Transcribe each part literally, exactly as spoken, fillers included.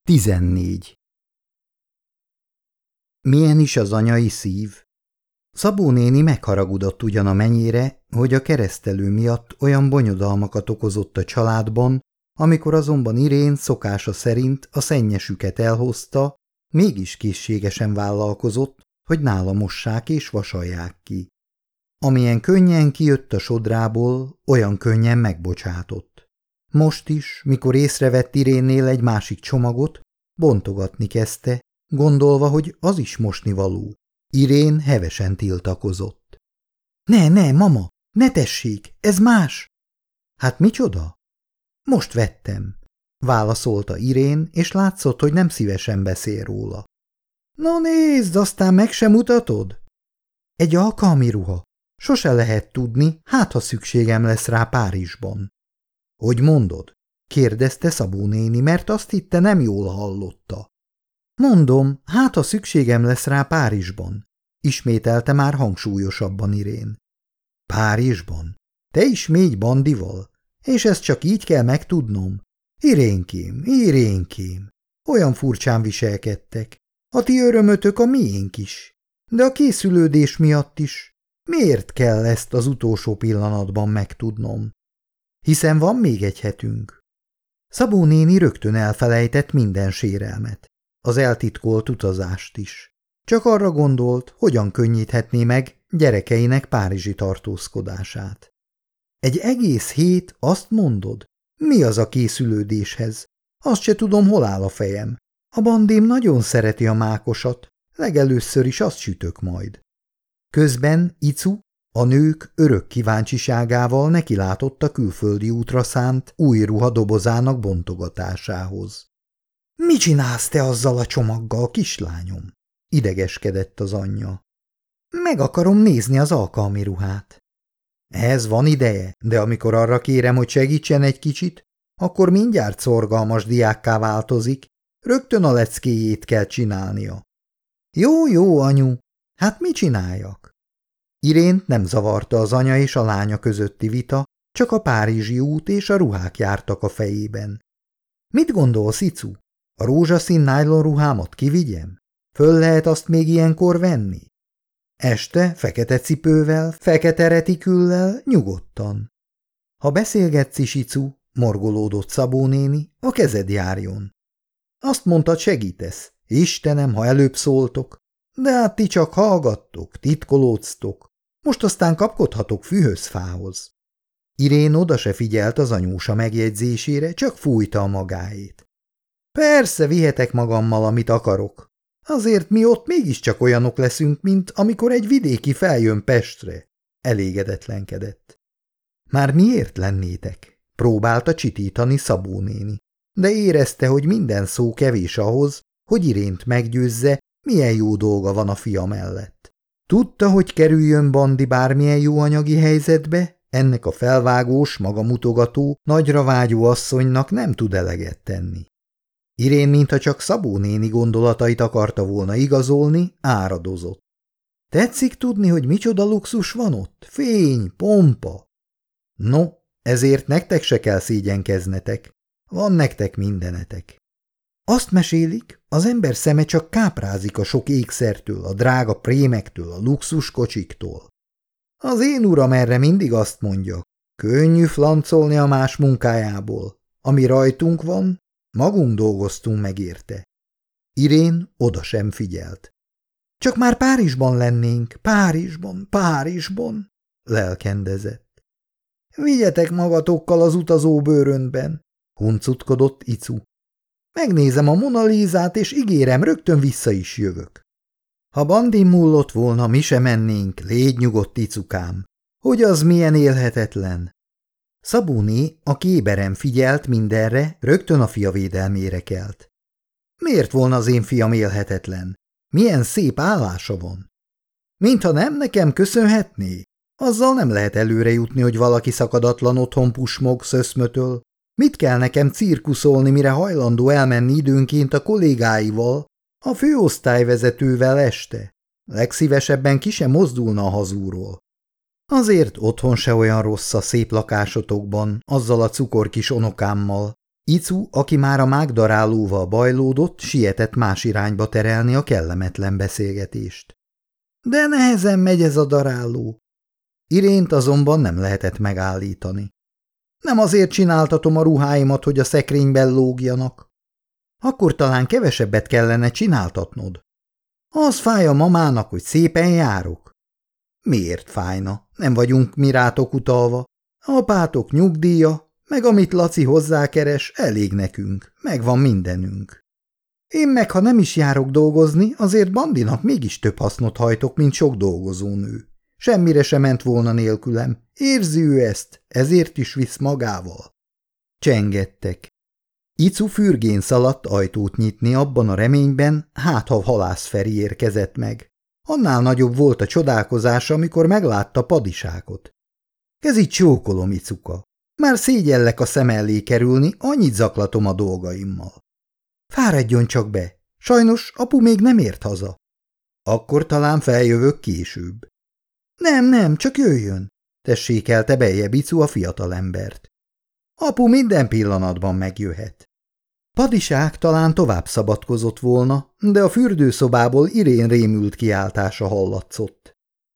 tizennégy. Milyen is az anyai szív? Szabó néni megharagudott ugyan a mennyire, hogy a keresztelő miatt olyan bonyodalmakat okozott a családban, amikor azonban Irén szokása szerint a szennyesüket elhozta, mégis készségesen vállalkozott, hogy nála mossák és vasalják ki. Amilyen könnyen kijött a sodrából, olyan könnyen megbocsátott. Most is, mikor észrevett Irénnél egy másik csomagot, bontogatni kezdte, gondolva, hogy az is mosnivaló. Irén hevesen tiltakozott. Ne, ne, mama, ne tessék, ez más. Hát micsoda? Most vettem, válaszolta Irén, és látszott, hogy nem szívesen beszél róla. Na nézd, aztán meg sem mutatod? Egy alkalmi ruha. Sose lehet tudni, hát ha szükségem lesz rá Párizsban. Hogy mondod? Kérdezte Szabó néni, mert azt hitte, nem jól hallotta. Mondom, hát ha szükségem lesz rá Párizsban, ismételte már hangsúlyosabban Irén. Párizsban? Te is mégy bandival? És ezt csak így kell megtudnom? Irénkém, Irénkém, olyan furcsán viselkedtek. A ti örömötök a miénk is. De a készülődés miatt is. Miért kell ezt az utolsó pillanatban megtudnom? Hiszen van még egy hetünk. Szabó néni rögtön elfelejtett minden sérelmet, az eltitkolt utazást is. Csak arra gondolt, hogyan könnyíthetné meg gyerekeinek párizsi tartózkodását. Egy egész hét, azt mondod? Mi az a készülődéshez? Azt se tudom, hol áll a fejem. A bandém nagyon szereti a mákosat, legelőször is azt sütök majd. Közben Icu, a nők örök kíváncsiságával nekilátott a külföldi útra szánt új ruha dobozának bontogatásához. – Mi csinálsz te azzal a csomaggal, kislányom? – idegeskedett az anyja. – Meg akarom nézni az alkalmi ruhát. – Ez van ideje, de amikor arra kérem, hogy segítsen egy kicsit, akkor mindjárt szorgalmas diákká változik, rögtön a leckéjét kell csinálnia. – Jó, jó, anyu, hát mi csináljak? Irént nem zavarta az anya és a lánya közötti vita, csak a párizsi út és a ruhák jártak a fejében. Mit gondolsz, Icu? A rózsaszín nájlon ruhámat kivigyem? Föl lehet azt még ilyenkor venni? Este fekete cipővel, fekete retiküllel, nyugodtan. Ha beszélgetsz is, Icu, morgolódott Szabó néni, a kezed járjon. Azt mondtad, segítesz. Istenem, ha előbb szóltok. De hát ti csak hallgattok, titkolództok. Most aztán kapkodhatok fűhözfához. Irén oda se figyelt az anyósa megjegyzésére, csak fújta a magáét. Persze, vihetek magammal, amit akarok. Azért mi ott mégiscsak olyanok leszünk, mint amikor egy vidéki feljön Pestre. Elégedetlenkedett. Már miért lennétek? Próbálta csitítani Szabó néni, de érezte, hogy minden szó kevés ahhoz, hogy Irént meggyőzze, milyen jó dolga van a fia mellett. Tudta, hogy kerüljön Bandi bármilyen jó anyagi helyzetbe, ennek a felvágós, magamutogató, nagyra vágyó asszonynak nem tud eleget tenni. Irén, mintha csak Szabó néni gondolatait akarta volna igazolni, áradozott. Tetszik tudni, hogy micsoda luxus van ott? Fény, pompa. No, ezért nektek se kell szégyenkeznetek. Van nektek mindenetek. Azt mesélik, az ember szeme csak káprázik a sok ékszertől, a drága prémektől, a luxus kocsiktól. Az én uram erre mindig azt mondja, könnyű flancolni a más munkájából. Ami rajtunk van, magunk dolgoztunk meg érte. Irén oda sem figyelt. Csak már Párizsban lennénk, Párizsban, Párizsban, lelkendezett. Vigyetek magatokkal az utazóbőröntben, huncutkodott Icu. Megnézem a Mona Lisát, és ígérem, rögtön vissza is jövök. Ha Bandin múlott volna, mi se mennénk, légy nyugodt, Icukám, hogy az milyen élhetetlen. Szabóné, aki éberen figyelt mindenre, rögtön a fia védelmére kelt. Miért volna az én fiam élhetetlen? Milyen szép állása van? Mintha nem nekem köszönhetné? Azzal nem lehet előre jutni, hogy valaki szakadatlan otthon pusmog, szöszmötöl. Mit kell nekem cirkuszolni, mire hajlandó elmenni időnként a kollégáival, a főosztályvezetővel este? Legszívesebben ki sem mozdulna a hazúról. Azért otthon se olyan rossz a szép lakásotokban, azzal a cukorkis onokámmal. Icu, aki már a mágdarálóval bajlódott, sietett más irányba terelni a kellemetlen beszélgetést. De nehezen megy ez a daráló. Irént azonban nem lehetett megállítani. Nem azért csináltatom a ruháimat, hogy a szekrényben lógjanak. Akkor talán kevesebbet kellene csináltatnod. Az fáj a mamának, hogy szépen járok. Miért fájna? Nem vagyunk mi rátok utalva. Apátok nyugdíja, meg amit Laci hozzákeres, elég nekünk, megvan mindenünk. Én meg, ha nem is járok dolgozni, azért Bandinak mégis több hasznot hajtok, mint sok dolgozónő. Semmire sem ment volna nélkülem. Érzi ő ezt, ezért is visz magával. Csengettek. Icu fürgén szaladt ajtót nyitni abban a reményben, hát ha Halász Feri érkezett meg. Annál nagyobb volt a csodálkozása, amikor meglátta Padiságot. Kezit csókolom, Icuka. Már szégyellek a szem elé kerülni, annyit zaklatom a dolgaimmal. Fáradjon csak be. Sajnos apu még nem ért haza. Akkor talán feljövök később. Nem, nem, csak jöjjön, tessékelte beljebb Icu a fiatalembert. Apu minden pillanatban megjöhet. Padisák talán tovább szabadkozott volna, de a fürdőszobából Irén rémült kiáltása hallatszott.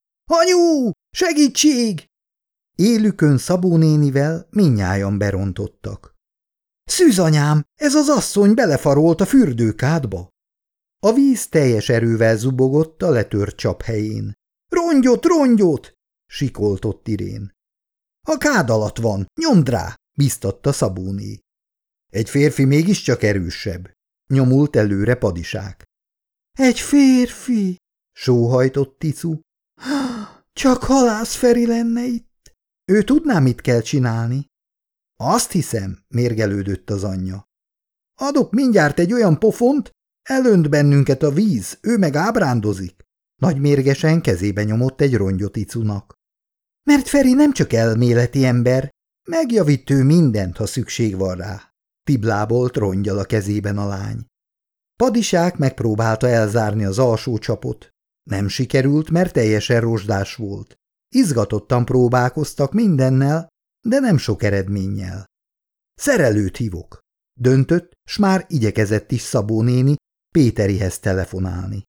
Anyu, segítség! Élükön Szabó nénivel mindnyájan berontottak. Szűzanyám, ez az asszony belefarolt a fürdőkádba. A víz teljes erővel zubogott a letört csap helyén. Rongyot, rongyot! Sikoltott Irén. A kád alatt van, nyomd rá, biztatta Szabóné. Egy férfi mégiscsak erősebb, nyomult előre Padisák. Egy férfi, sóhajtott Icu. Csak Halász Feri lenne itt. Ő tudná, mit kell csinálni. Azt hiszem, mérgelődött az anyja. Adok mindjárt egy olyan pofont, elönt bennünket a víz, ő meg ábrándozik. Nagy mérgesen kezébe nyomott egy rongyot Icunak. Mert Feri nem csak elméleti ember, megjavít ő mindent, ha szükség van rá. Tiblábolt rongyal a kezében a lány. Padisák megpróbálta elzárni az alsó csapot. Nem sikerült, mert teljesen rozsdás volt. Izgatottan próbálkoztak mindennel, de nem sok eredménnyel. Szerelőt hívok, döntött, s már igyekezett is Szabó néni Péterihez telefonálni.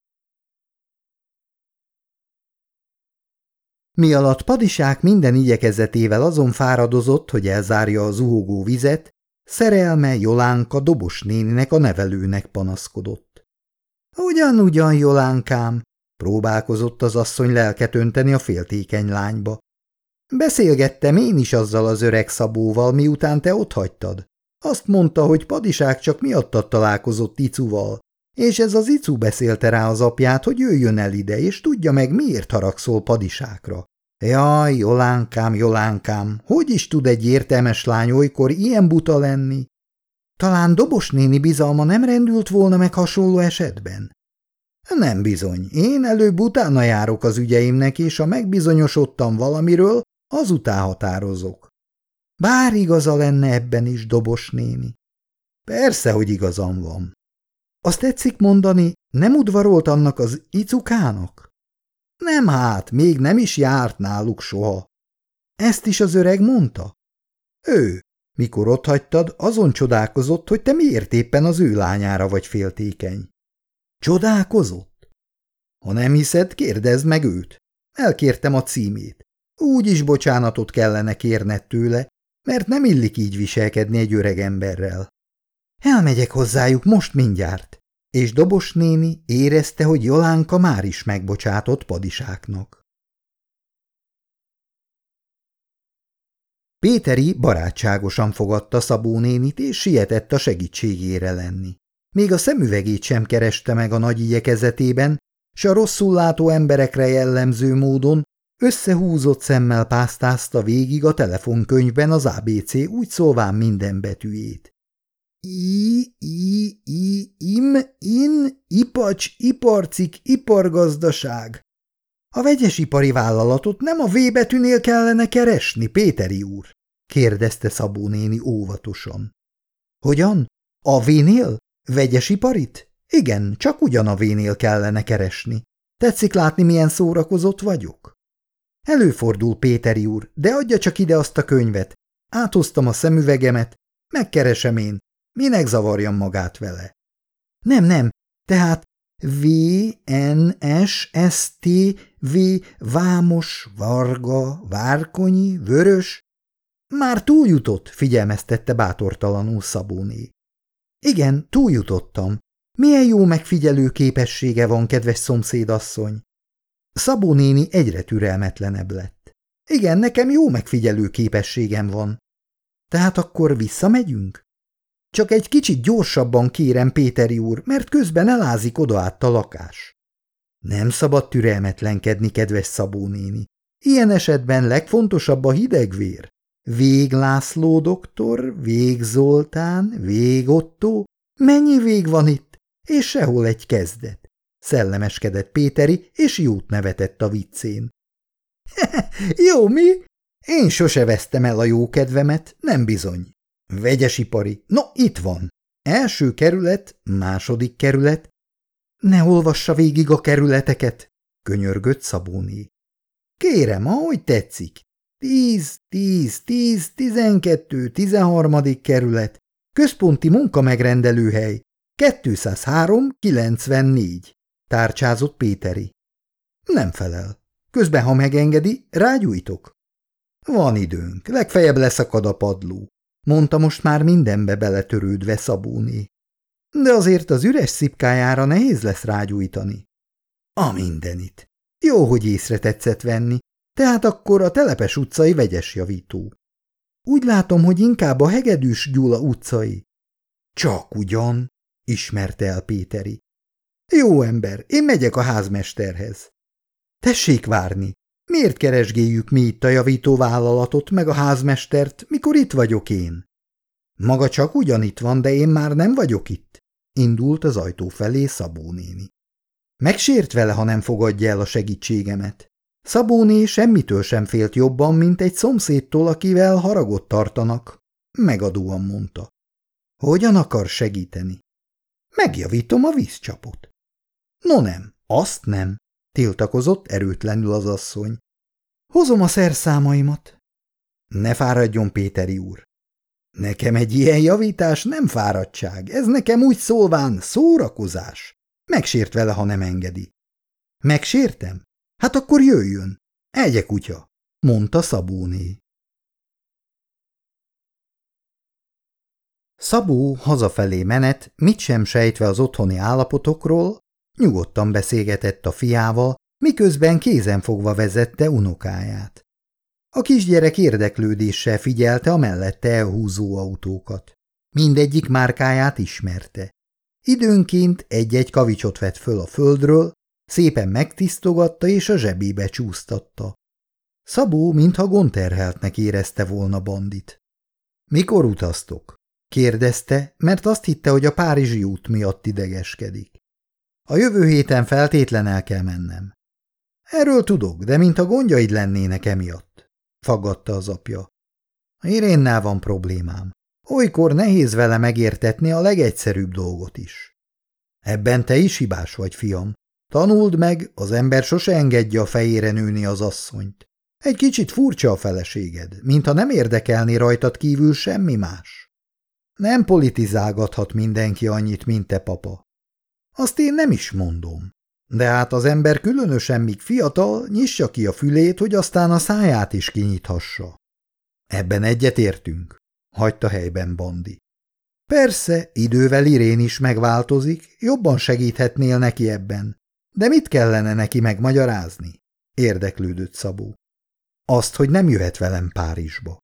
Mi alatt Padisák minden igyekezetével azon fáradozott, hogy elzárja a zuhogó vizet, szerelme Jolánka Dobos néninek a nevelőnek panaszkodott. Ugyan-ugyan, Jolánkám, próbálkozott az asszony lelket önteni a féltékeny lányba. Beszélgettem én is azzal az öreg Szabóval, miután te otthagytad. Azt mondta, hogy Padisák csak miattad találkozott Icuval, és ez az Icu beszélte rá az apját, hogy jöjjön el ide, és tudja meg, miért haragszol Padisákra. Jaj, Jolánkám, Jolánkám, hogy is tud egy értelmes lány olykor ilyen buta lenni? Talán Dobos néni bizalma nem rendült volna meg hasonló esetben? Nem bizony, én előbb utána járok az ügyeimnek, és ha megbizonyosodtam valamiről, azután határozok. Bár igaza lenne ebben is, Dobos néni. Persze, hogy igazam van. Azt tetszik mondani, nem udvarolt annak az Icukának? Nem hát, még nem is járt náluk soha. Ezt is az öreg mondta? Ő, mikor otthagytad, azon csodálkozott, hogy te miért éppen az ő lányára vagy féltékeny. Csodálkozott? Ha nem hiszed, kérdezd meg őt. Elkértem a címét. Úgy is bocsánatot kellene kérned tőle, mert nem illik így viselkedni egy öreg emberrel. Elmegyek hozzájuk most mindjárt, és Dobos néni érezte, hogy Jolánka már is megbocsátott Padisáknak. Péteri barátságosan fogadta Szabó nénit, és sietett a segítségére lenni. Még a szemüvegét sem kereste meg a nagy igyekezetében, s a rosszul látó emberekre jellemző módon összehúzott szemmel pásztázta végig a telefonkönyvben az á bé cé úgy szólván minden betűjét. I, I, I, im, in, ipacs, iparcik, ipargazdaság. A vegyesipari vállalatot nem a V betűnél kellene keresni, Péteri úr? Kérdezte Szabó néni óvatosan. Hogyan? A V-nél? Vegyesiparit? Igen, csak ugyan a V-nél kellene keresni. Tetszik látni, milyen szórakozott vagyok? Előfordul, Péteri úr, de adja csak ide azt a könyvet. Áthoztam a szemüvegemet, megkeresem én, Minek zavarjam magát vele? Nem, nem, tehát V N S S T V Vámos, Varga, Várkonyi, Vörös. Már túljutott, figyelmeztette bátortalanul Szabóné. Igen, túljutottam. Milyen jó megfigyelő képessége van, kedves szomszédasszony. Szabó néni egyre türelmetlenebb lett. Igen, nekem jó megfigyelő képességem van. Tehát akkor visszamegyünk? Csak egy kicsit gyorsabban kérem, Péteri úr, mert közben elázik odaát a lakás. Nem szabad türelmetlenkedni, kedves Szabó néni. Ilyen esetben legfontosabb a hidegvér. Vég László doktor, Vég Zoltán, Vég Ottó, mennyi vég van itt, és sehol egy kezdet. Szellemeskedett Péteri, és jót nevetett a viccén. Jó, mi? Én sose vesztem el a jó kedvemet, nem bizony. Vegyesipari, no itt van. Első kerület, második kerület. Ne olvassa végig a kerületeket, könyörgött Szabóné. Kérem, ahogy tetszik. Tíz, tíz, tíz, tizenkettő, tizenharmadik kerület, központi munkamegrendelőhely, kétszázhárom kilencvennégy, tárcsázott Péteri. Nem felel. Közben, ha megengedi, rágyújtok. Van időnk, legfeljebb leszakad a padló, mondta most már mindenbe beletörődve Szabóné. De azért az üres szipkájára nehéz lesz rágyújtani. A mindenit. Jó, hogy észre tetszett venni, tehát akkor a Telepes utcai vegyesjavító. Úgy látom, hogy inkább a Hegedűs Gyula utcai. Csak ugyan, ismerte el Péteri. Jó ember, én megyek a házmesterhez. Tessék várni, miért keresgéljük mi itt a javítóvállalatot meg a házmestert, mikor itt vagyok én? Maga csak ugyan itt van, de én már nem vagyok itt, indult az ajtó felé Szabó néni. Megsért vele, ha nem fogadja el a segítségemet. Szabóné semmitől sem félt jobban, mint egy szomszédtól, akivel haragot tartanak, megadóan mondta. Hogyan akar segíteni? Megjavítom a vízcsapot. No nem, azt nem, tiltakozott erőtlenül az asszony. Hozom a szerszámaimat. Ne fáradjon, Péteri úr. Nekem egy ilyen javítás nem fáradtság, ez nekem úgy szólván szórakozás. Megsért vele, ha nem engedi. Megsértem? Hát akkor jöjjön. Egye kutya, mondta Szabóné. Szabó hazafelé menet, mit sem sejtve az otthoni állapotokról, nyugodtan beszélgetett a fiával, miközben kézenfogva vezette unokáját. A kisgyerek érdeklődéssel figyelte a mellette elhúzó autókat. Mindegyik márkáját ismerte. Időnként egy-egy kavicsot vett föl a földről, szépen megtisztogatta és a zsebébe csúsztatta. Szabó mintha gondterheltnek érezte volna Bandit. Mikor utaztok? Kérdezte, mert azt hitte, hogy a párizsi út miatt idegeskedik. A jövő héten feltétlen el kell mennem. Erről tudok, de mintha gondjaid lennének emiatt, faggatta az apja. Irénnel van problémám. Olykor nehéz vele megértetni a legegyszerűbb dolgot is. Ebben te is hibás vagy, fiam. Tanuld meg, az ember sose engedje a fejére nőni az asszonyt. Egy kicsit furcsa a feleséged, mintha nem érdekelné rajtad kívül semmi más. Nem politizálgathat mindenki annyit, mint te, papa. Azt én nem is mondom. De hát az ember különösen, míg fiatal, nyissa ki a fülét, hogy aztán a száját is kinyithassa. Ebben egyetértünk, hagyta helyben Bandi. Persze, idővel Irén is megváltozik, jobban segíthetnél neki ebben. De mit kellene neki megmagyarázni? Érdeklődött Szabó. Azt, hogy nem jöhet velem Párizsba.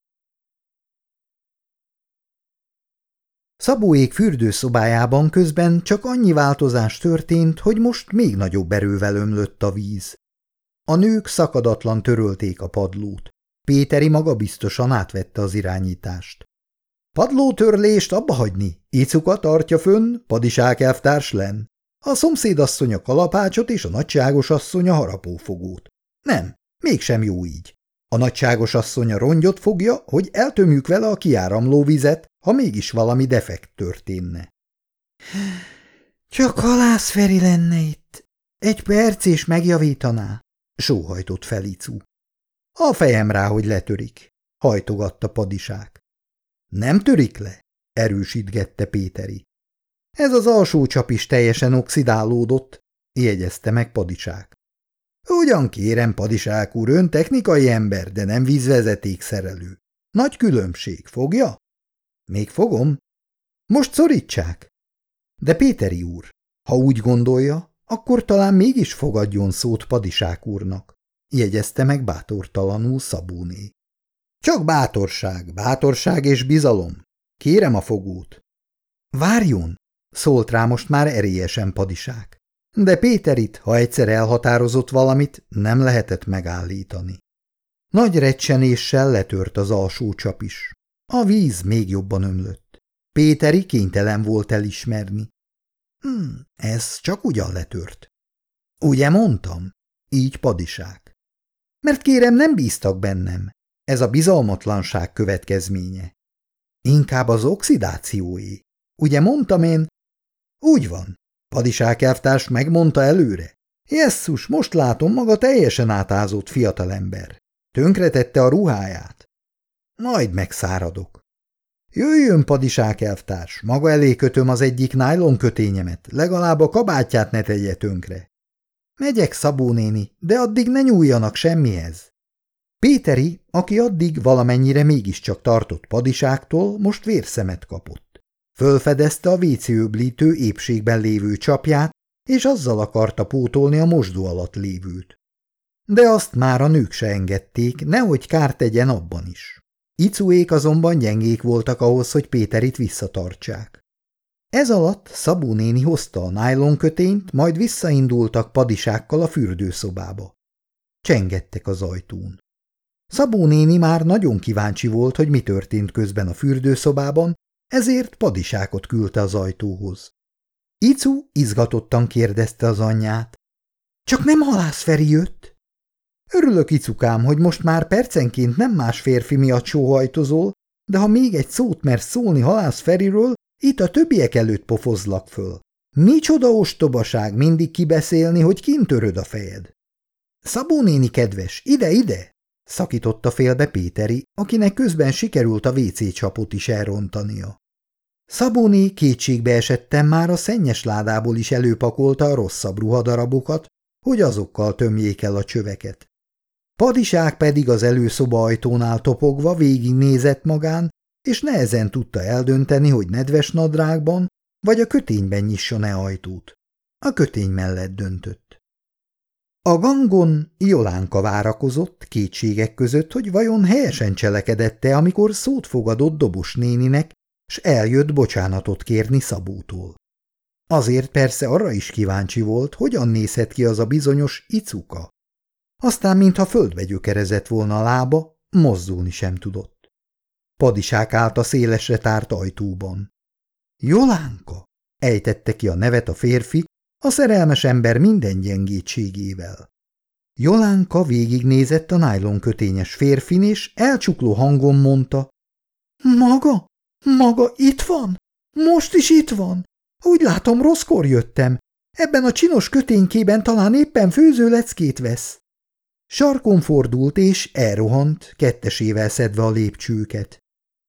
Szabóék fürdőszobájában közben csak annyi változás történt, hogy most még nagyobb erővel ömlött a víz. A nők szakadatlan törölték a padlót. Péteri magabiztosan átvette az irányítást. Padlótörlést abba hagyni, Icuka tartja fönn, Padisák elvtárs lenn. A szomszédasszony a kalapácsot és a nagyságos asszony a harapófogót. Nem, mégsem jó így. A nagyságos asszony a rongyot fogja, hogy eltömjük vele a kiáramló vizet, ha mégis valami defekt történne. Csak Halász Feri lenne itt. Egy perc és megjavítaná, sóhajtott fel Icu. A fejem rá, hogy letörik, hajtogatta Padisák. Nem törik le? erősítgette Péteri. Ez az alsó csap is teljesen oxidálódott, jegyezte meg Padisák. Ugyan kérem, Padisák úr, ön technikai ember, de nem vízvezetékszerelő. Nagy különbség, fogja? Még fogom. Most szorítsák. De Péteri úr, ha úgy gondolja, akkor talán mégis fogadjon szót Padisák úrnak, jegyezte meg bátortalanul Szabóné. Csak bátorság, bátorság és bizalom. Kérem a fogót. Várjon, szólt rá most már erélyesen Padisák. De Péterit, ha egyszer elhatározott valamit, nem lehetett megállítani. Nagy recsenéssel letört az alsó csap is. A víz még jobban ömlött. Péteri kénytelen volt elismerni. Hm, ez csak ugyan letört. Ugye mondtam? Így Padisák. Mert kérem, nem bíztak bennem. Ez a bizalmatlanság következménye. Inkább az oxidációé. Ugye mondtam én? Úgy van. Padisák elvtárs megmondta előre. Jesszus, most látom, maga teljesen átázott fiatalember. Tönkretette a ruháját. Majd megszáradok. Jöjjön, Padisák elvtárs, maga elé kötöm az egyik nájlon kötényemet, legalább a kabátját ne tegye tönkre. Megyek, Szabó néni, de addig ne nyúljanak semmihez. Péteri, aki addig valamennyire mégiscsak tartott Padisáktól, most vérszemet kapott. Fölfedezte a vécéöblítő épségben lévő csapját, és azzal akarta pótolni a mosdó alatt lévőt. De azt már a nők se engedték, nehogy kárt tegyen abban is. Icuék azonban gyengék voltak ahhoz, hogy Péterit visszatartsák. Ez alatt Szabó néni hozta a nájlonkötényt, majd visszaindultak Padisákkal a fürdőszobába. Csengettek az ajtón. Szabó néni már nagyon kíváncsi volt, hogy mi történt közben a fürdőszobában, ezért Padisákot küldte az ajtóhoz. Icu izgatottan kérdezte az anyját. Csak nem Halász Feri jött? Örülök, Icukám, hogy most már percenként nem más férfi miatt sóhajtozol, de ha még egy szót mersz szólni Halász Feriről, itt a többiek előtt pofozlak föl. Micsoda ostobaság mindig kibeszélni, hogy kint töröd a fejed. Szabó néni kedves, ide, ide! Szakította félbe Péteri, akinek közben sikerült a vécé csapot is elrontania. Szabóné kétségbe esettem, már a szennyes ládából is előpakolta a rosszabb ruhadarabokat, hogy azokkal tömjék el a csöveket. Padisák pedig az előszoba ajtónál topogva végignézett magán, és nehezen tudta eldönteni, hogy nedves nadrágban vagy a kötényben nyisson-e ajtót. A kötény mellett döntött. A gangon Jolánka várakozott kétségek között, hogy vajon helyesen cselekedette, amikor szót fogadott Dobos néninek, s eljött bocsánatot kérni Szabótól. Azért persze arra is kíváncsi volt, hogyan nézhet ki az a bizonyos Icuka. Aztán, mintha földbe gyökerezett volna a lába, mozdulni sem tudott. Padisák állt a szélesre tárt ajtóban. Jolánka! Ejtette ki a nevet a férfi, a szerelmes ember minden gyengétségével. Jolánka végignézett a nájlonkötényes férfin, és elcsukló hangon mondta. Maga? Maga itt van? Most is itt van? Úgy látom, rosszkor jöttem. Ebben a csinos köténykében talán éppen főzőleckét vesz. Sarkon fordult, és elrohant, kettesével szedve a lépcsőket.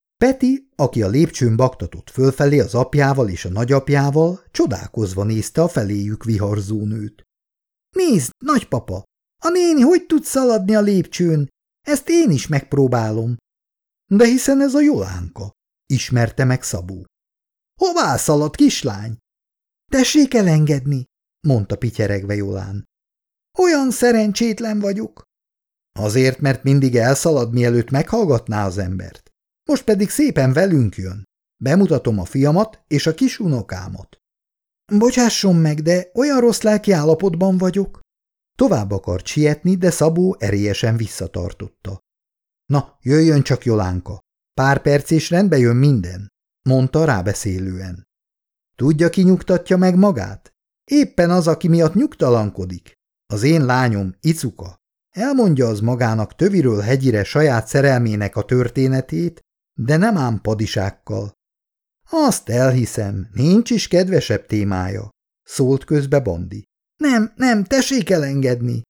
Peti, aki a lépcsőn baktatott fölfelé az apjával és a nagyapjával, csodálkozva nézte a feléjük viharzó nőt. Nézd, nagypapa, a néni hogy tud szaladni a lépcsőn? Ezt én is megpróbálom. De hiszen ez a Jolánka, ismerte meg Szabó. Hová szalad, kislány? Tessék elengedni, mondta pityeregve Jolán. Olyan szerencsétlen vagyok. Azért, mert mindig elszalad, mielőtt meghallgatná az embert. Most pedig szépen velünk jön. Bemutatom a fiamat és a kis unokámat. Bocsásson meg, de olyan rossz lelki állapotban vagyok. Tovább akart sietni, de Szabó erélyesen visszatartotta. Na, jöjjön csak, Jolánka. Pár perc és rendbe jön minden, mondta rábeszélően. Tudja, ki nyugtatja meg magát? Éppen az, aki miatt nyugtalankodik. Az én lányom, Icuka. Elmondja az magának töviről hegyire saját szerelmének a történetét, de nem ám Padisákkal. Azt elhiszem, nincs is kedvesebb témája, szólt közbe Bandi. Nem, nem, tessék elengedni.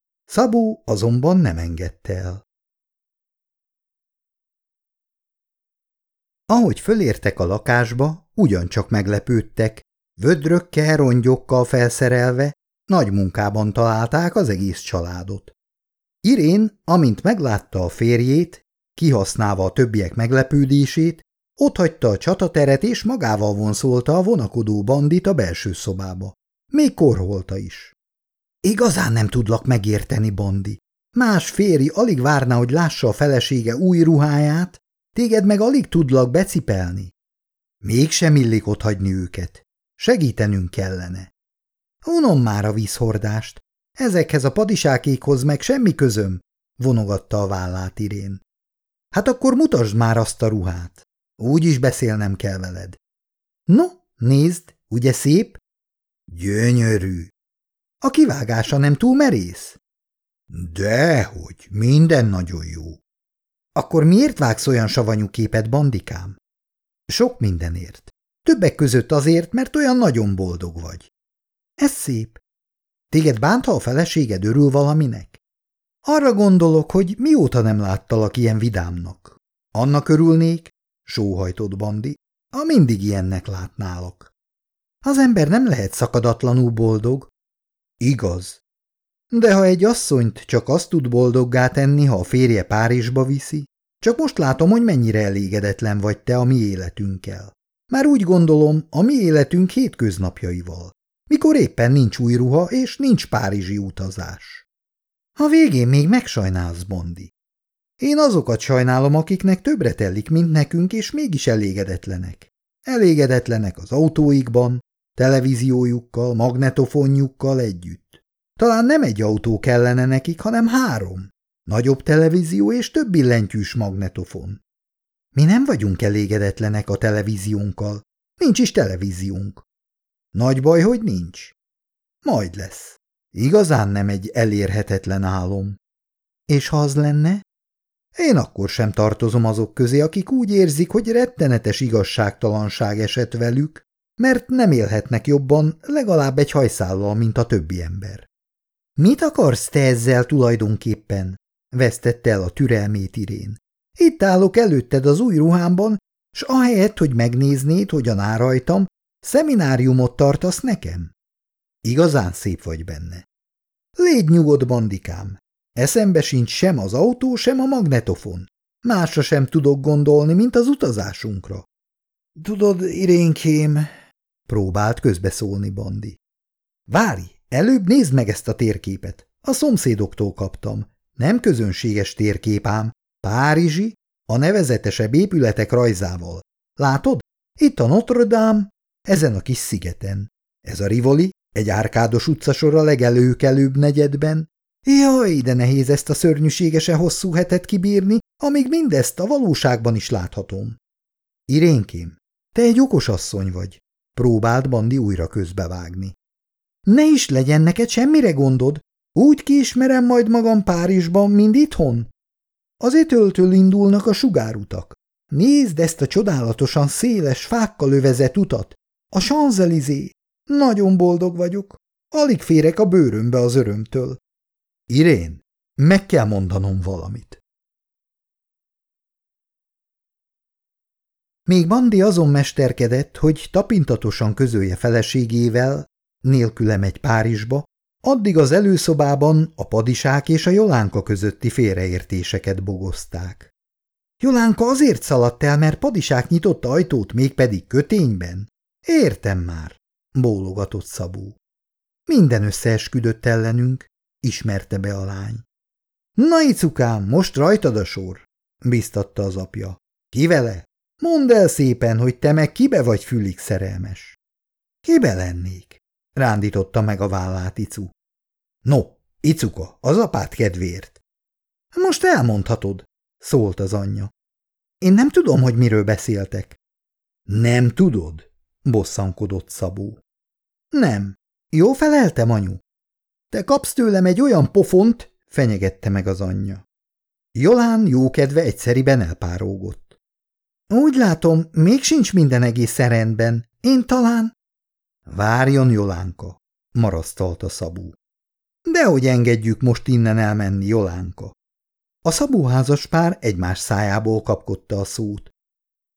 Szabó azonban nem engedte el. Ahogy fölértek a lakásba, ugyancsak meglepődtek, vödrökkel, rongyokkal felszerelve, nagy munkában találták az egész családot. Irén, amint meglátta a férjét, kihasználva a többiek meglepődését, otthagyta a csatateret és magával vonszolta a vonakodó bandit a belső szobába. Még korholta is. Igazán nem tudlak megérteni, Bandi. Más férj alig várná, hogy lássa a felesége új ruháját, téged meg alig tudlak becipelni. Mégsem illik otthagyni őket. Segítenünk kellene. Unom már a vízhordást. Ezekhez a padisákékhoz meg semmi közöm, vonogatta a vállát Irén. Hát akkor mutasd már azt a ruhát. Úgy is beszélnem kell veled. No, nézd, ugye szép? Gyönyörű. A kivágása nem túl merész? Dehogy, minden nagyon jó. Akkor miért vágsz olyan savanyú képet, Bandikám? Sok mindenért. Többek között azért, mert olyan nagyon boldog vagy. Ez szép. Téged bántha a feleséged, örül valaminek? Arra gondolok, hogy mióta nem láttalak ilyen vidámnak. Annak örülnék, sóhajtott Bandi, ha mindig ilyennek látnálak. Az ember nem lehet szakadatlanul boldog. Igaz. De ha egy asszonyt csak azt tud boldoggá tenni, ha a férje Párizsba viszi, csak most látom, hogy mennyire elégedetlen vagy te a mi életünkkel. Már úgy gondolom, a mi életünk hétköznapjaival, mikor éppen nincs új ruha és nincs párizsi utazás. A végén még megsajnálsz, Bondi. Én azokat sajnálom, akiknek többre tellik, mint nekünk, és mégis elégedetlenek. Elégedetlenek az autóikban, televíziójukkal, magnetofonjukkal együtt. Talán nem egy autó kellene nekik, hanem három. Nagyobb televízió és több billentyűs magnetofon. Mi nem vagyunk elégedetlenek a televíziónkkal. Nincs is televíziónk. Nagy baj, hogy nincs. Majd lesz. Igazán nem egy elérhetetlen álom. És ha az lenne? Én akkor sem tartozom azok közé, akik úgy érzik, hogy rettenetes igazságtalanság esett velük, mert nem élhetnek jobban legalább egy hajszállal, mint a többi ember. Mit akarsz te ezzel tulajdonképpen? Vesztette el a türelmét Irén. Itt állok előtted az új ruhámban, s ahelyett, hogy megnéznéd, hogyan áll rajtam, szemináriumot tartasz nekem? Igazán szép vagy benne. Légy nyugodt, Bandikám. Eszembe sincs sem az autó, sem a magnetofon. Másra sem tudok gondolni, mint az utazásunkra. Tudod, Irénkém, próbált közbeszólni Bandi. Várj, előbb nézd meg ezt a térképet. A szomszédoktól kaptam. Nem közönséges térkép ám, párizsi, a nevezetesebb épületek rajzával. Látod? Itt a Notre Dame, ezen a kis szigeten. Ez a Rivoli, egy árkádos utcasor a legelőkelőbb negyedben. Jaj, de nehéz ezt a szörnyűségesen hosszú hetet kibírni, amíg mindezt a valóságban is láthatom. Irénkém, te egy okos asszony vagy, próbált Bandi újra közbevágni. Ne is legyen neked semmire gondod, úgy kiismerem majd magam Párizsban, mint itthon. Az étöltől indulnak a sugárutak. Nézd ezt a csodálatosan széles, fákkal övezett utat. A Champs-Élysées. Nagyon boldog vagyok. Alig férek a bőrömbe az örömtől. Irén, meg kell mondanom valamit. Még Bandi azon mesterkedett, hogy tapintatosan közölje feleségével, nélküle megy Párizsba, addig az előszobában a padisák és a Jolánka közötti félreértéseket bogozták. Jolánka azért szaladt el, mert padisák nyitott ajtót, mégpedig kötényben. Értem már, bólogatott Szabó. Minden összeesküdött ellenünk, ismerte be a lány. Na, icukám, most rajtad a sor, biztatta az apja. Ki vele? Mondd el szépen, hogy te meg kibe vagy fülig szerelmes. Kibe lennék? Rándította meg a vállát Icu. No, Icuka, az apád kedvéért. Most elmondhatod, szólt az anyja. Én nem tudom, hogy miről beszéltek. Nem tudod? Bosszankodott Szabó. Nem. Jó feleltem, anyu? Te kapsz tőlem egy olyan pofont, fenyegette meg az anyja. Jolán jókedve egyszeriben elpárógott. Úgy látom, még sincs minden egészen rendben. Én talán... Várjon, Jolánka, marasztalta Szabó. Dehogy engedjük most innen elmenni, Jolánka. A Szabó házaspár egymás szájából kapkodta a szót.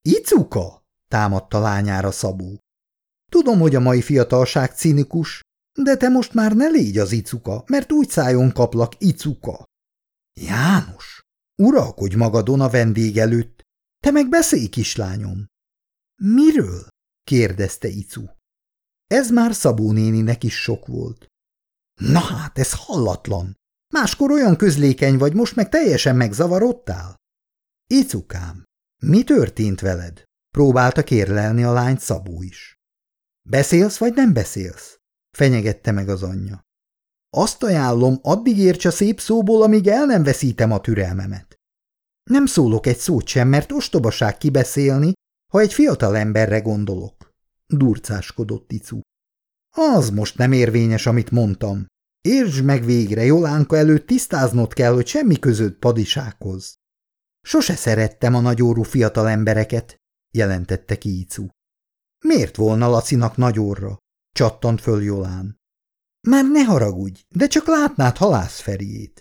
Icuka! Támadta lányára Szabó. Tudom, hogy a mai fiatalság cinikus, de te most már ne légy az Icuka, mert úgy szájon kaplak, Icuka. János, uralkodj magadon a vendég előtt, te meg beszélj, kislányom. Miről? kérdezte Icu. Ez már Szabó néninek is sok volt. Na hát, ez hallatlan. Máskor olyan közlékeny vagy, most meg teljesen megzavarodtál? Icukám, mi történt veled? Próbálta kérlelni a lányt Szabó is. Beszélsz vagy nem beszélsz? Fenyegette meg az anyja. Azt ajánlom, addig érts a szép szóból, amíg el nem veszítem a türelmemet. Nem szólok egy szót sem, mert ostobaság kibeszélni, ha egy fiatal emberre gondolok, durcáskodott Icu. Az most nem érvényes, amit mondtam. Értsd meg végre, Jolánka előtt tisztáznod kell, hogy semmi közöd padisághoz. Sose szerettem a nagyorrú fiatal embereket, jelentette ki Icu. Miért volna Lacinak nagyorra? Csattant föl Jolán. Már ne haragudj, de csak látnád Halász Feriét.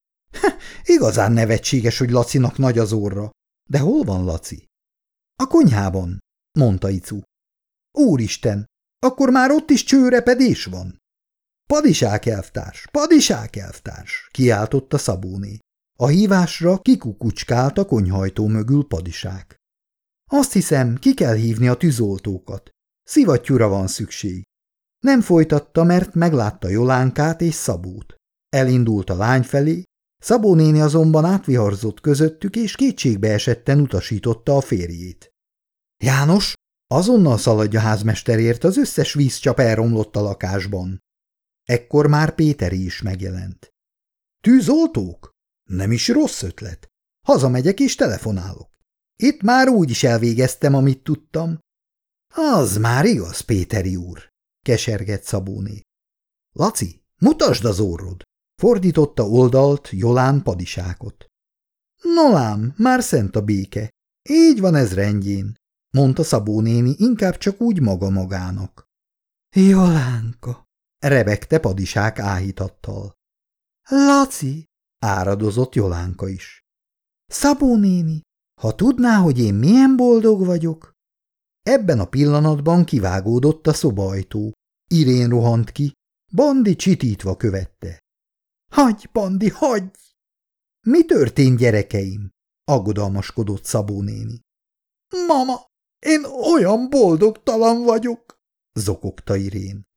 Igazán nevetséges, hogy Lacinak nagy az orra. De hol van Laci? A konyhában, mondta Icu. Úristen, akkor már ott is csőrepedés van. Padisák elvtárs, padisák elvtárs, kiáltotta Szabóné. A hívásra kikukucskált a konyhajtó mögül padisák. Azt hiszem, ki kell hívni a tűzoltókat. Szivattyúra van szükség. Nem folytatta, mert meglátta Jolánkát és Szabót. Elindult a lány felé, Szabó néni azonban átviharzott közöttük, és kétségbe esetten utasította a férjét. János, azonnal szaladj a házmesterért, az összes vízcsap elromlott a lakásban. Ekkor már Péteri is megjelent. Tűzoltók? Nem is rossz ötlet. Hazamegyek és telefonálok. Itt már úgy is elvégeztem, amit tudtam. Az már igaz, Péteri úr, kesergett Szabóné. Laci, mutasd az orrod! Fordította oldalt Jolán padisákot. Nolám, már szent a béke. Így van ez rendjén, mondta Szabó néni inkább csak úgy maga magának. Jolánka, rebegte padisák áhítattal. Laci, áradozott Jolánka is. Szabó néni, ha tudná, hogy én milyen boldog vagyok. Ebben a pillanatban kivágódott a szobaajtó. Irén rohant ki, Bandi csitítva követte. Hagyj, Bandi, hagyj! Mi történt, gyerekeim? Aggodalmaskodott Szabó néni. Mama, én olyan boldogtalan vagyok, zokogta Irén.